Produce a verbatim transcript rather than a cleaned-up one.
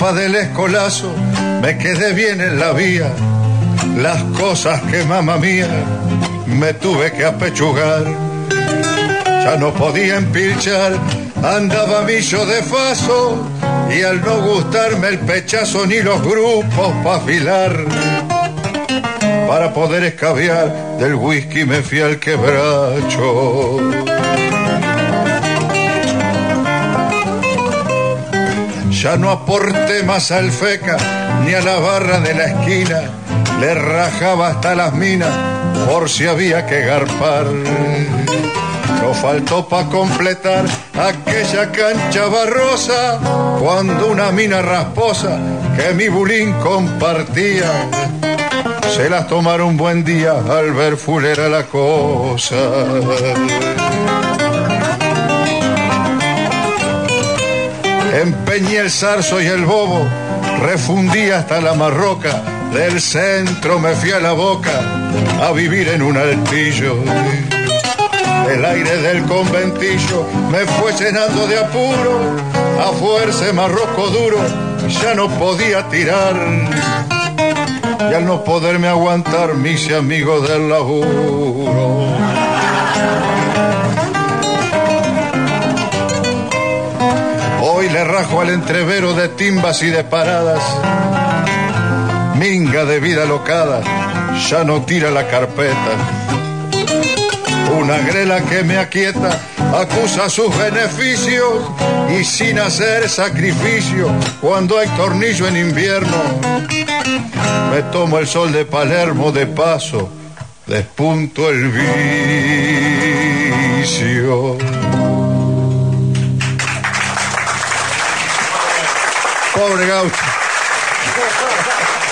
culpa del escolazo me quedé bien en la vía. Las cosas que mamá mía me tuve que apechugar. Ya no podía empilchar, andaba millo de faso, y al no gustarme el pechazo ni los grupos pa' afilar, para poder escabiar del whisky me fui al quebracho. Ya no aporté más al feca ni a la barra de la esquina, le rajaba hasta las minas por si había que garpar. No faltó pa' completar aquella cancha barrosa, cuando una mina rasposa que mi bulín compartía se las tomaron un buen día al ver fulera la cosa. Empeñé el zarzo y el bobo, refundí hasta la marroca, del centro me fui a la boca a vivir en un altillo. El aire del conventillo me fue llenando de apuro, a fuerza de marroco duro ya no podía tirar, y al no poderme aguantar me hice amigo del laburo. Hoy le rajo al entrevero de timbas y de paradas, minga de vida locada, ya no tira la carpeta. Una grela que me aquieta acusa sus beneficios, y sin hacer sacrificio cuando hay tornillo en invierno me tomo el sol de Palermo de paso, despunto el vicio. Pobre gaucho.